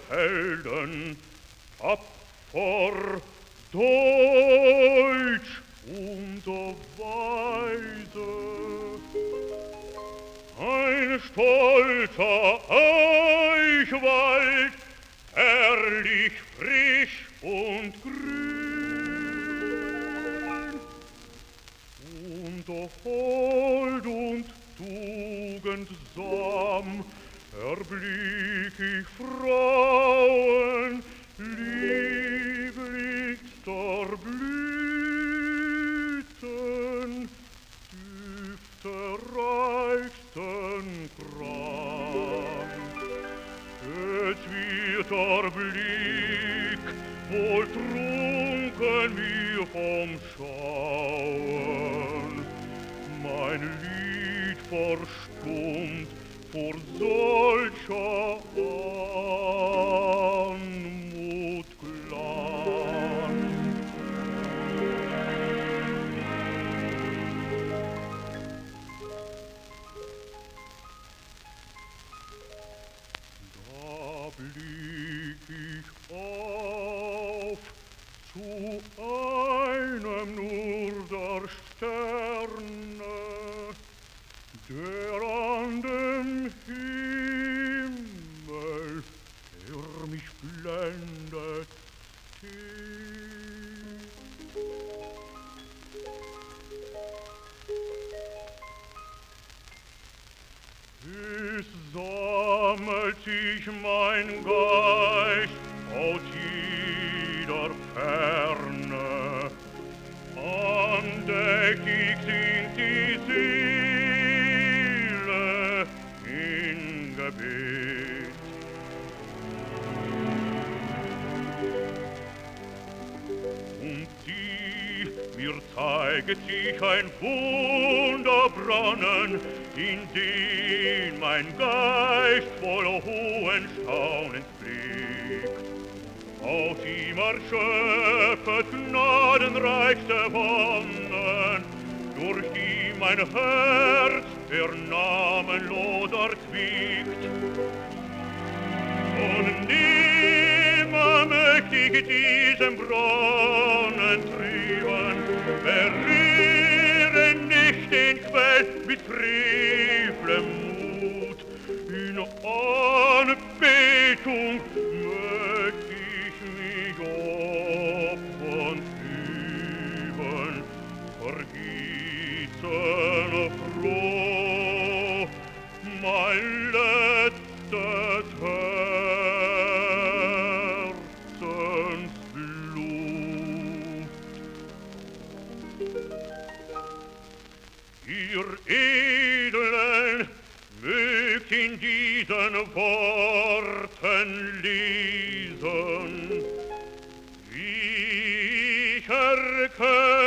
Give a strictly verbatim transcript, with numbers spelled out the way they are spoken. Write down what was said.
Helden, tapfer, deutsch und weise. Ein stolzer Eichwald, herrlich frisch und grün, und hold und tugendsam erblick ich Frauen lieblichster Blüten, Düfte reichsten Krank. Gezwirter Blick, wohl trunken wir vom Schauen, mein Lied verstummt vor solcher Anmut Glanz. Da blick ich auf zu einem nur der Sterne, der an dem Himmel, der mich blendet, steht. Es sammelt sich mein Geist aus jeder Ferne, andächtig singt die Seele in Gebet. Und sieh, mir zeiget sich ein Wunderbrunnen, in den mein Geist voll hohen Staunens blickt. Aus ihm erschöpfet gnadenreichste Wonnen, durch die mein Herz der namenlos erquickt. Und nimmer möcht ich diesem Brunnen trieben, berühre nicht den Quell mit frevelem Mut. In Anbetung möcht ich mich opfern üben, vergießen froh mein letztes Herzensblut. Ihr Edlen mögt in diesen Worten lesen, wie ich erkenne